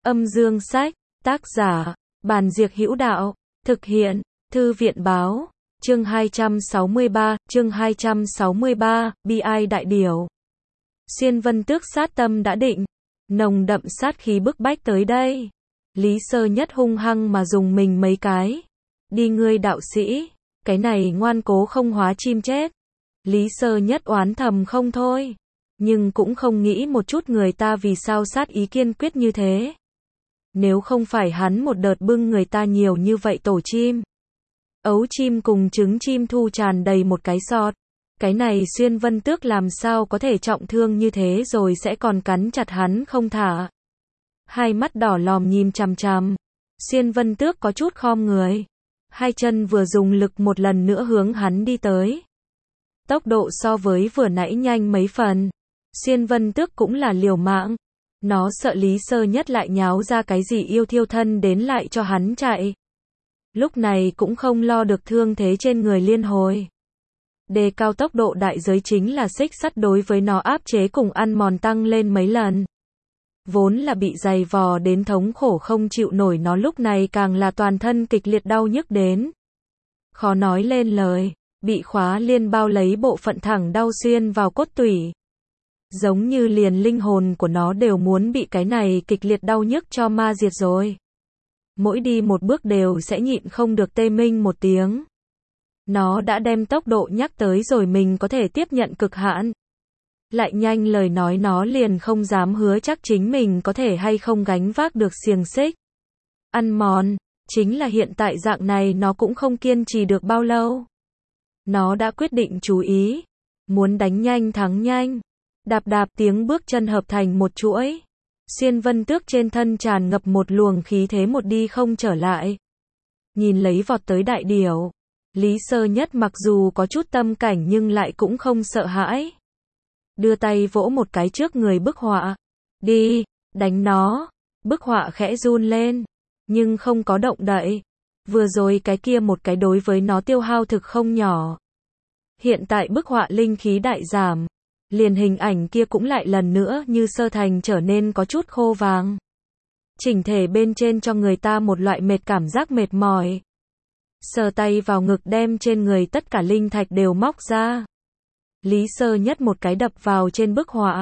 Âm dương sách, tác giả, Bàn Diệc Hữu Đạo, thực hiện, Thư viện báo, chương 263, bi ai đại điểu. Xuyên Vân Tước sát tâm đã định, nồng đậm sát khí bức bách tới đây. Lý Sơ Nhất hung hăng mà dùng mình mấy cái. Đi ngươi đạo sĩ, cái này ngoan cố không hóa chim chết. Lý Sơ Nhất oán thầm không thôi, nhưng cũng không nghĩ một chút người ta vì sao sát ý kiên quyết như thế. Nếu không phải hắn một đợt bưng người ta nhiều như vậy tổ chim, ấu chim cùng trứng chim thu tràn đầy một cái sọt, cái này Xuyên Vân Tước làm sao có thể trọng thương như thế rồi sẽ còn cắn chặt hắn không thả. Hai mắt đỏ lòm nhìn chằm chằm. Xuyên Vân Tước có chút khom người, hai chân vừa dùng lực một lần nữa hướng hắn đi tới. Tốc độ so với vừa nãy nhanh mấy phần. Xuyên Vân Tước cũng là liều mạng. Nó sợ Lý Sơ Nhất lại nháo ra cái gì yêu thiêu thân đến lại cho hắn chạy. Lúc này cũng không lo được thương thế trên người liên hồi. Đề cao tốc độ đại giới chính là xích sắt đối với nó áp chế cùng ăn mòn tăng lên mấy lần. Vốn là bị dày vò đến thống khổ không chịu nổi, nó lúc này càng là toàn thân kịch liệt đau nhức đến. Khó nói lên lời, bị khóa liên bao lấy bộ phận thẳng đau xuyên vào cốt tủy. Giống như liền linh hồn của nó đều muốn bị cái này kịch liệt đau nhức cho ma diệt rồi. Mỗi đi một bước đều sẽ nhịn không được tê minh một tiếng. Nó đã đem tốc độ nhắc tới rồi mình có thể tiếp nhận cực hạn. Lại nhanh lời nói nó liền không dám hứa chắc chính mình có thể hay không gánh vác được xiềng xích. Ăn mòn, chính là hiện tại dạng này nó cũng không kiên trì được bao lâu. Nó đã quyết định chú ý, muốn đánh nhanh thắng nhanh. Đạp đạp tiếng bước chân hợp thành một chuỗi. Xuyên Vân Tước trên thân tràn ngập một luồng khí thế một đi không trở lại. Nhìn lấy vọt tới đại điểu, Lý Sơ Nhất mặc dù có chút tâm cảnh nhưng lại cũng không sợ hãi. Đưa tay vỗ một cái trước người bức họa. Đi, đánh nó. Bức họa khẽ run lên, nhưng không có động đậy. Vừa rồi cái kia một cái đối với nó tiêu hao thực không nhỏ. Hiện tại bức họa linh khí đại giảm. Liền hình ảnh kia cũng lại lần nữa như sơ thành trở nên có chút khô vàng. Chỉnh thể bên trên cho người ta một loại mệt cảm giác mệt mỏi. Sờ tay vào ngực đem trên người tất cả linh thạch đều móc ra. Lý Sơ Nhất một cái đập vào trên bức họa.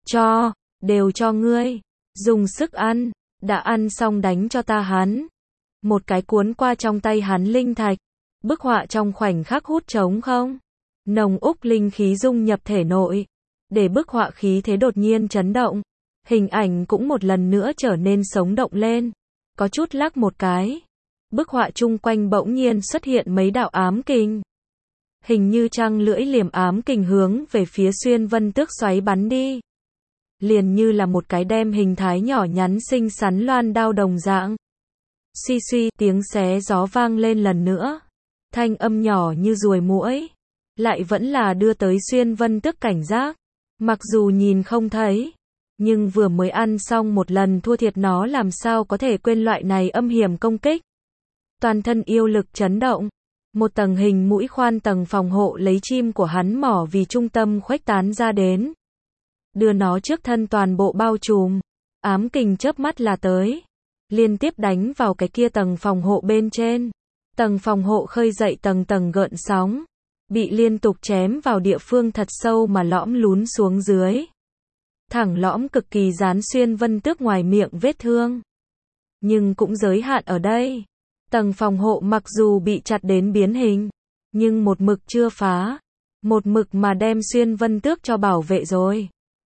Đều cho ngươi. Dùng sức ăn, đã ăn xong đánh cho ta hắn. Một cái cuốn qua trong tay hắn linh thạch. Bức họa trong khoảnh khắc hút trống không. Nồng úc linh khí dung nhập thể nội. Để bức họa khí thế đột nhiên chấn động. Hình ảnh cũng một lần nữa trở nên sống động lên. Có chút lắc một cái. Bức họa chung quanh bỗng nhiên xuất hiện mấy đạo ám kình. Hình như trăng lưỡi liềm ám kình hướng về phía Xuyên Vân Tước xoáy bắn đi. Liền như là một cái đem hình thái nhỏ nhắn xinh xắn loan đao đồng dạng. Suy suy tiếng xé gió vang lên lần nữa. Thanh âm nhỏ như ruồi muỗi. Lại vẫn là đưa tới Xuyên Vân Tước cảnh giác. Mặc dù nhìn không thấy, nhưng vừa mới ăn xong một lần thua thiệt nó làm sao có thể quên loại này âm hiểm công kích. Toàn thân yêu lực chấn động. Một tầng hình mũi khoan tầng phòng hộ lấy chim của hắn mỏ vì trung tâm khuếch tán ra đến. Đưa nó trước thân toàn bộ bao trùm. Ám kình chớp mắt là tới. Liên tiếp đánh vào cái kia tầng phòng hộ bên trên. Tầng phòng hộ khơi dậy tầng tầng gợn sóng. Bị liên tục chém vào địa phương thật sâu mà lõm lún xuống dưới. Thẳng lõm cực kỳ dán Xuyên Vân Tước ngoài miệng vết thương. Nhưng cũng giới hạn ở đây. Tầng phòng hộ mặc dù bị chặt đến biến hình, nhưng một mực chưa phá. Một mực mà đem Xuyên Vân Tước cho bảo vệ rồi.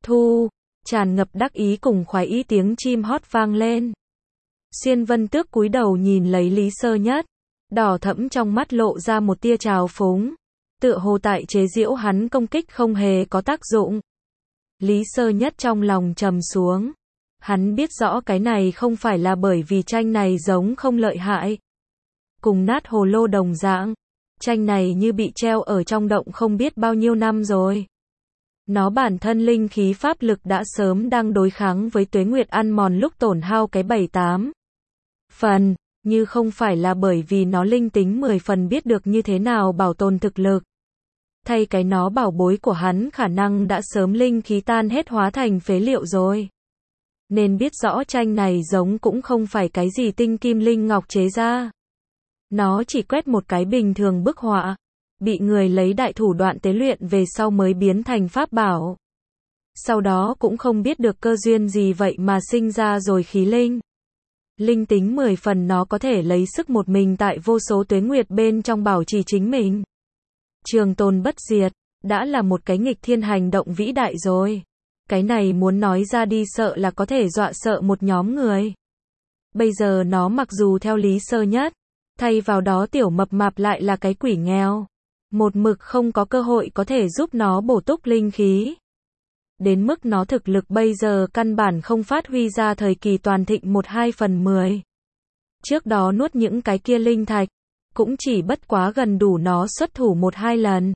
Tràn ngập đắc ý cùng khoái ý tiếng chim hót vang lên. Xuyên Vân Tước cúi đầu nhìn lấy Lý Sơ Nhất. Đỏ thẫm trong mắt lộ ra một tia trào phúng. Tựa hồ tại chế giễu hắn công kích không hề có tác dụng. Lý Sơ Nhất trong lòng trầm xuống. Hắn biết rõ cái này không phải là bởi vì tranh này giống không lợi hại. Cùng nát hồ lô đồng dạng. Tranh này như bị treo ở trong động không biết bao nhiêu năm rồi. Nó bản thân linh khí pháp lực đã sớm đang đối kháng với tuế nguyệt ăn mòn lúc tổn hao cái 7-8 phần. Như không phải là bởi vì nó linh tính 10 phần biết được như thế nào bảo tồn thực lực. Thay cái nó bảo bối của hắn khả năng đã sớm linh khí tan hết hóa thành phế liệu rồi. nên biết rõ tranh này giống cũng không phải cái gì tinh kim linh ngọc chế ra. Nó chỉ quét một cái bình thường bức họa, bị người lấy đại thủ đoạn tế luyện về sau mới biến thành pháp bảo. Sau đó cũng không biết được cơ duyên gì vậy mà sinh ra rồi khí linh. Linh tính 10 phần, nó có thể lấy sức một mình tại vô số tuế nguyệt bên trong bảo trì chính mình. Trường tồn bất diệt, đã là một cái nghịch thiên hành động vĩ đại rồi. Cái này muốn nói ra đi sợ là có thể dọa sợ một nhóm người. Bây giờ nó mặc dù theo Lý Sơ Nhất, thay vào đó tiểu mập mạp lại là cái quỷ nghèo. Một mực không có cơ hội có thể giúp nó bổ túc linh khí. Đến mức nó thực lực bây giờ căn bản không phát huy ra thời kỳ toàn thịnh 1/2/10. Trước đó nuốt những cái kia linh thạch, cũng chỉ bất quá gần đủ nó xuất thủ 1-2 lần.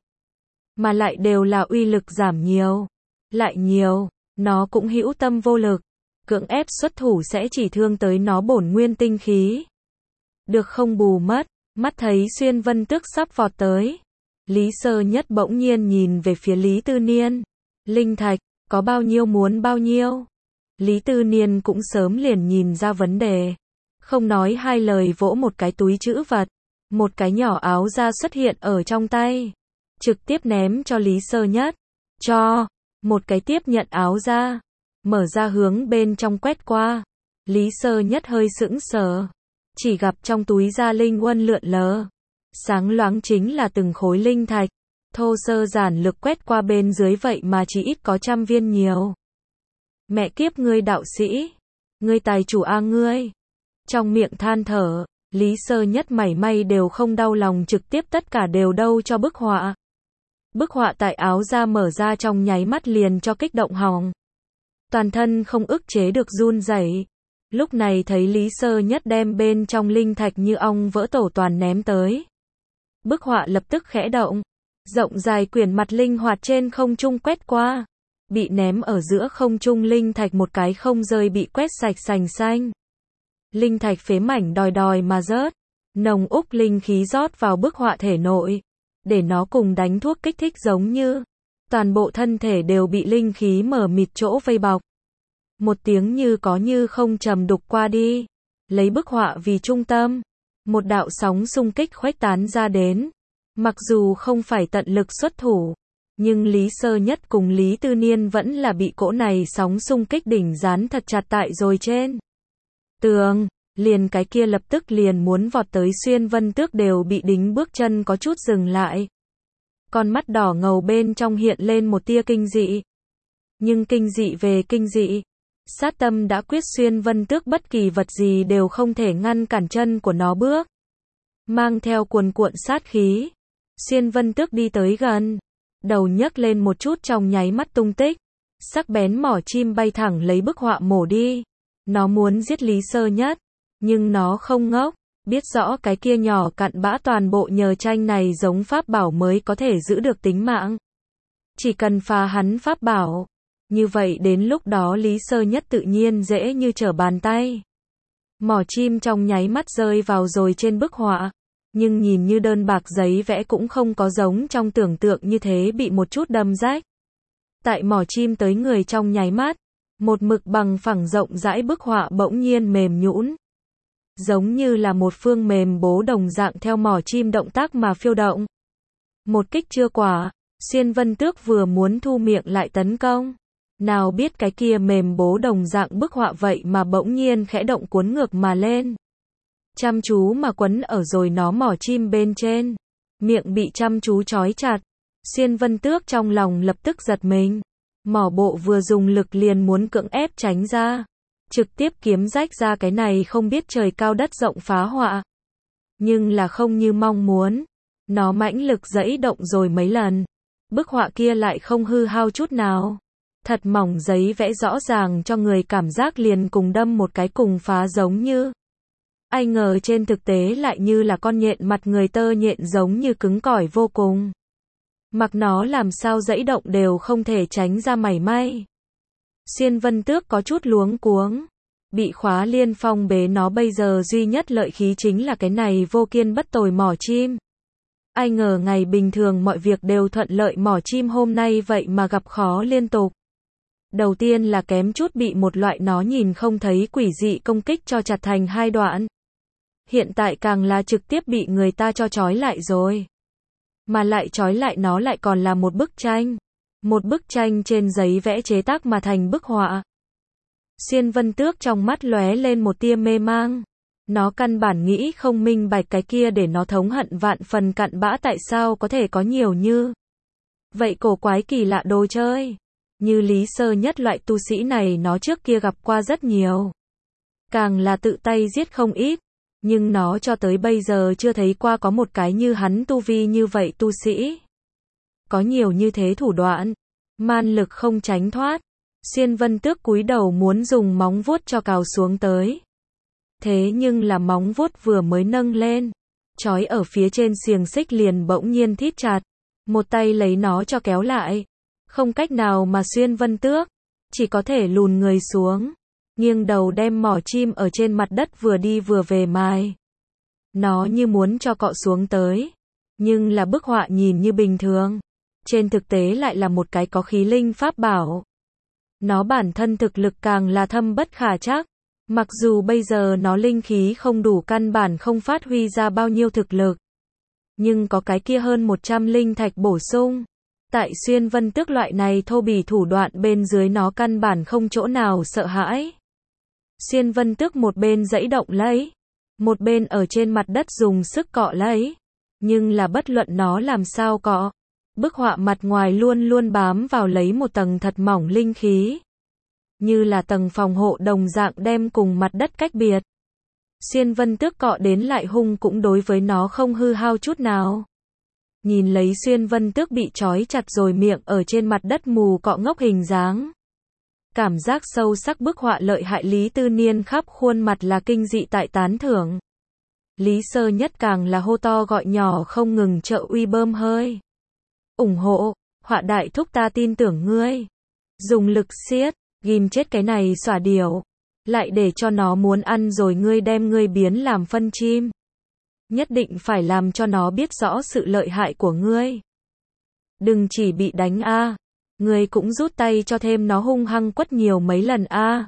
Mà lại đều là uy lực giảm nhiều. Lại nhiều, nó cũng hữu tâm vô lực. Cưỡng ép xuất thủ sẽ chỉ thương tới nó bổn nguyên tinh khí. Được không bù mất, mắt thấy Xuyên Vân Tước sắp vọt tới. Lý Sơ Nhất bỗng nhiên nhìn về phía Lý Tư Niên. Linh thạch, có bao nhiêu muốn bao nhiêu? Lý Tư Niên cũng sớm liền nhìn ra vấn đề. Không nói hai lời vỗ một cái túi trữ vật. Một cái nhỏ áo da xuất hiện ở trong tay. Trực tiếp ném cho Lý Sơ Nhất. Cho, một cái tiếp nhận áo da. Mở ra hướng bên trong quét qua. Lý Sơ Nhất hơi sững sờ. Chỉ gặp trong túi da linh uân lượn lờ. Sáng loáng chính là từng khối linh thạch. Thô sơ giản lược quét qua bên dưới vậy mà chỉ ít có 100 viên nhiều. Mẹ kiếp ngươi đạo sĩ. Ngươi tài chủ a ngươi. Trong miệng than thở, Lý Sơ Nhất mảy may đều không đau lòng, trực tiếp tất cả đều đâu cho bức họa. Bức họa tại áo da mở ra trong nháy mắt liền cho kích động họng. Toàn thân không ức chế được run rẩy. Lúc này thấy Lý Sơ Nhất đem bên trong linh thạch như ong vỡ tổ toàn ném tới. Bức họa lập tức khẽ động. Rộng dài quyển mặt linh hoạt trên không trung quét qua. Bị ném ở giữa không trung linh thạch một cái không rơi bị quét sạch sành xanh. Linh thạch phế mảnh đòi đòi mà rớt. Nồng úc linh khí rót vào bức họa thể nội. Để nó cùng đánh thuốc kích thích giống như. Toàn bộ thân thể đều bị linh khí mờ mịt chỗ vây bọc. Một tiếng như có như không trầm đục qua đi. Lấy bức họa vì trung tâm. Một đạo sóng xung kích khuếch tán ra đến. Mặc dù không phải tận lực xuất thủ. Nhưng Lý Sơ Nhất cùng Lý Tư Niên vẫn là bị cỗ này sóng xung kích đỉnh dán thật chặt tại rồi trên tường. Liền cái kia lập tức liền muốn vọt tới Xuyên Vân Tước đều bị đính bước chân có chút dừng lại. Con mắt đỏ ngầu bên trong hiện lên một tia kinh dị. Nhưng kinh dị về kinh dị. Sát tâm đã quyết, Xuyên Vân Tước bất kỳ vật gì đều không thể ngăn cản chân của nó bước. Mang theo cuồn cuộn sát khí. Xuyên Vân Tước đi tới gần. Đầu nhấc lên một chút trong nháy mắt tung tích. Sắc bén mỏ chim bay thẳng lấy bức họa mổ đi. Nó muốn giết Lý Sơ Nhất. Nhưng nó không ngốc. Biết rõ cái kia nhỏ cặn bã toàn bộ nhờ tranh này giống pháp bảo mới có thể giữ được tính mạng. Chỉ cần phá hắn pháp bảo. Như vậy đến lúc đó Lý Sơ Nhất tự nhiên dễ như trở bàn tay. Mỏ chim trong nháy mắt rơi vào rồi trên bức họa. Nhưng nhìn như đơn bạc giấy vẽ cũng không có giống trong tưởng tượng như thế bị một chút đâm rách. Tại mỏ chim tới người trong nháy mắt. Một mực bằng phẳng rộng rãi bức họa bỗng nhiên mềm nhũn. Giống như là một phương mềm bố đồng dạng theo mỏ chim động tác mà phiêu động. Một kích chưa quả, Xuyên Vân Tước vừa muốn thu miệng lại tấn công. Nào biết cái kia mềm bố đồng dạng bức họa vậy mà bỗng nhiên khẽ động cuốn ngược mà lên. Chăm chú mà quấn ở rồi nó mỏ chim bên trên. Miệng bị chăm chú trói chặt. Xuyên Vân Tước trong lòng lập tức giật mình. Mỏ bộ vừa dùng lực liền muốn cưỡng ép tránh ra. Trực tiếp kiếm rách ra cái này không biết trời cao đất rộng phá họa. Nhưng là không như mong muốn. Nó mãnh lực giãy động rồi mấy lần. Bức họa kia lại không hư hao chút nào. Thật mỏng giấy vẽ rõ ràng cho người cảm giác liền cùng đâm một cái cùng phá giống như. Ai ngờ trên thực tế lại như là con nhện mặt người, tơ nhện giống như cứng cỏi vô cùng. Mặc nó làm sao giãy động đều không thể tránh ra mảy may. Xuyên Vân Tước có chút luống cuống. Bị khóa liên phong bế, nó bây giờ duy nhất lợi khí chính là cái này vô kiên bất tồi mỏ chim. Ai ngờ ngày bình thường mọi việc đều thuận lợi, mỏ chim hôm nay vậy mà gặp khó liên tục. Đầu tiên là kém chút bị một loại nó nhìn không thấy quỷ dị công kích cho chặt thành hai đoạn. Hiện tại càng là trực tiếp bị người ta cho trói lại rồi. Mà lại trói lại nó lại còn là một bức tranh. Một bức tranh trên giấy vẽ chế tác mà thành bức họa. Xiên Vân Tước trong mắt lóe lên một tia mê mang. Nó căn bản nghĩ không minh bạch cái kia để nó thống hận vạn phần cặn bã tại sao có thể có nhiều như vậy cổ quái kỳ lạ đồ chơi. Như Lý Sơ Nhất loại tu sĩ này nó trước kia gặp qua rất nhiều. Càng là tự tay giết không ít. Nhưng nó cho tới bây giờ chưa thấy qua có một cái như hắn tu vi như vậy tu sĩ. Có nhiều như thế thủ đoạn. Man lực không tránh thoát. Xiên Vân Tước cúi đầu muốn dùng móng vuốt cho cào xuống tới. Thế nhưng là móng vuốt vừa mới nâng lên. Trói ở phía trên xiềng xích liền bỗng nhiên thít chặt. Một tay lấy nó cho kéo lại. Không cách nào mà Xiên Vân Tước. Chỉ có thể lùn người xuống. Nghiêng đầu đem mỏ chim ở trên mặt đất vừa đi vừa về mài. Nó như muốn cho cọ xuống tới. Nhưng là bức họa nhìn như bình thường. Trên thực tế lại là một cái có khí linh pháp bảo. Nó bản thân thực lực càng là thâm bất khả trắc. Mặc dù bây giờ nó linh khí không đủ căn bản không phát huy ra bao nhiêu thực lực. Nhưng có cái kia hơn 100 linh thạch bổ sung. Tại Xiên Vân Tước loại này thô bỉ thủ đoạn bên dưới nó căn bản không chỗ nào sợ hãi. Xiên Vân Tước một bên giãy động lấy. Một bên ở trên mặt đất dùng sức cọ lấy. Nhưng là bất luận nó làm sao cọ. Bức họa mặt ngoài luôn luôn bám vào lấy một tầng thật mỏng linh khí. Như là tầng phòng hộ đồng dạng đem cùng mặt đất cách biệt. Xiên Vân Tước cọ đến lại hung cũng đối với nó không hư hao chút nào. Nhìn lấy Xiên Vân Tước bị trói chặt rồi miệng ở trên mặt đất mù cọ ngốc hình dáng. Cảm giác sâu sắc bức họa lợi hại Lý Tư Niên khắp khuôn mặt là kinh dị tại tán thưởng. Lý Sơ Nhất càng là hô to gọi nhỏ không ngừng trợ uy bơm hơi. Ủng hộ, họa đại thúc ta tin tưởng ngươi. Dùng lực siết, ghim chết cái này xỏa điểu. Lại để cho nó muốn ăn rồi ngươi đem ngươi biến làm phân chim. Nhất định phải làm cho nó biết rõ sự lợi hại của ngươi. Đừng chỉ bị đánh a, ngươi cũng rút tay cho thêm nó hung hăng quất nhiều mấy lần a.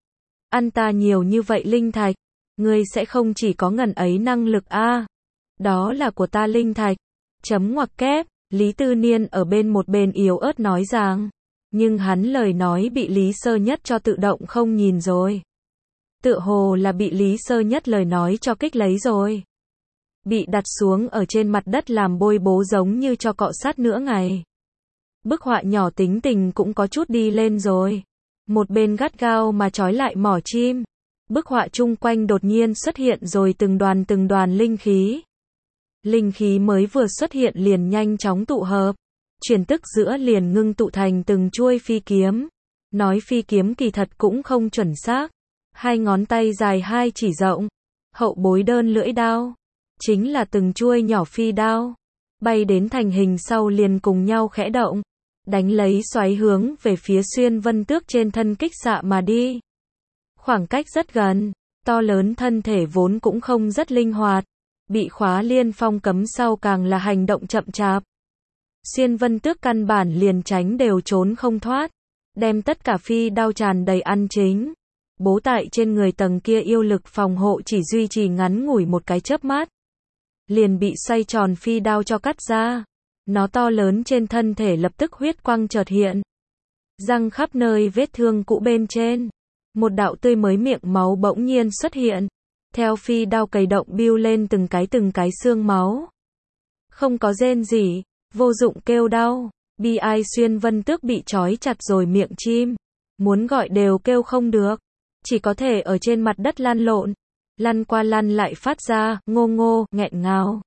Ăn ta nhiều như vậy linh thạch, ngươi sẽ không chỉ có ngần ấy năng lực a. Đó là của ta linh thạch. Chấm ngoặc kép, Lý Tư Niên ở một bên yếu ớt nói rằng. Nhưng hắn lời nói bị Lý Sơ Nhất cho tự động không nhìn rồi. Tựa hồ là bị Lý Sơ Nhất lời nói cho kích lấy rồi. Bị đặt xuống ở trên mặt đất làm bôi bố giống như cho cọ sát nữa ngày. Bức họa nhỏ tính tình cũng có chút đi lên rồi. Một bên gắt gao mà trói lại mỏ chim. Bức họa chung quanh đột nhiên xuất hiện rồi từng đoàn linh khí. Linh khí mới vừa xuất hiện liền nhanh chóng tụ hợp. Chuyển tức giữa liền ngưng tụ thành từng chuôi phi kiếm. Nói phi kiếm kỳ thật cũng không chuẩn xác. Hai ngón tay dài hai chỉ rộng. Hậu bối đơn lưỡi đao. Chính là từng chuôi nhỏ phi đao. Bay đến thành hình sau liền cùng nhau khẽ động. Đánh lấy xoáy hướng về phía Xiên Vân Tước trên thân kích xạ mà đi. Khoảng cách rất gần. To lớn thân thể vốn cũng không rất linh hoạt. Bị khóa liên phong cấm sau càng là hành động chậm chạp. Xiên Vân Tước căn bản liền tránh đều trốn không thoát. Đem tất cả phi đao tràn đầy ăn chính. Bố tại trên người tầng kia yêu lực phòng hộ chỉ duy trì ngắn ngủi một cái chớp mắt. Liền bị xoay tròn phi đao cho cắt ra. Nó to lớn trên thân thể lập tức huyết quang chợt hiện. Răng khắp nơi vết thương cũ bên trên. Một đạo tươi mới miệng máu bỗng nhiên xuất hiện. Theo phi đao cày động biêu lên từng cái xương máu. Không có rên gì, vô dụng kêu đau. Bi ai Xiên Vân Tước bị trói chặt rồi miệng chim. Muốn gọi đều kêu không được. Chỉ có thể ở trên mặt đất lăn lộn. Lăn qua lăn lại phát ra, ngô ngô, nghẹn ngào.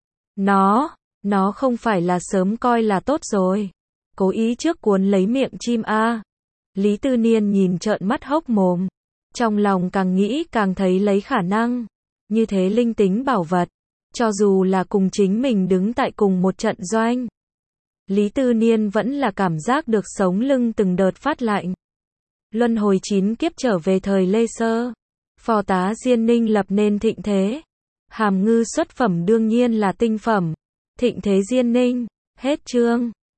Nó không phải là sớm coi là tốt rồi. Cố ý trước cuốn lấy miệng chim a. Lý Tư Niên nhìn trợn mắt hốc mồm. Trong lòng càng nghĩ càng thấy lấy khả năng. Như thế linh tính bảo vật. Cho dù là cùng chính mình đứng tại cùng một trận doanh. Lý Tư Niên vẫn là cảm giác được sống lưng từng đợt phát lạnh. Luân hồi 9 kiếp trở về thời Lê Sơ. Phò tá Diên Ninh lập nên thịnh thế. Hàm ngư xuất phẩm đương nhiên là tinh phẩm. Thịnh thế Diên Ninh. Hết chương.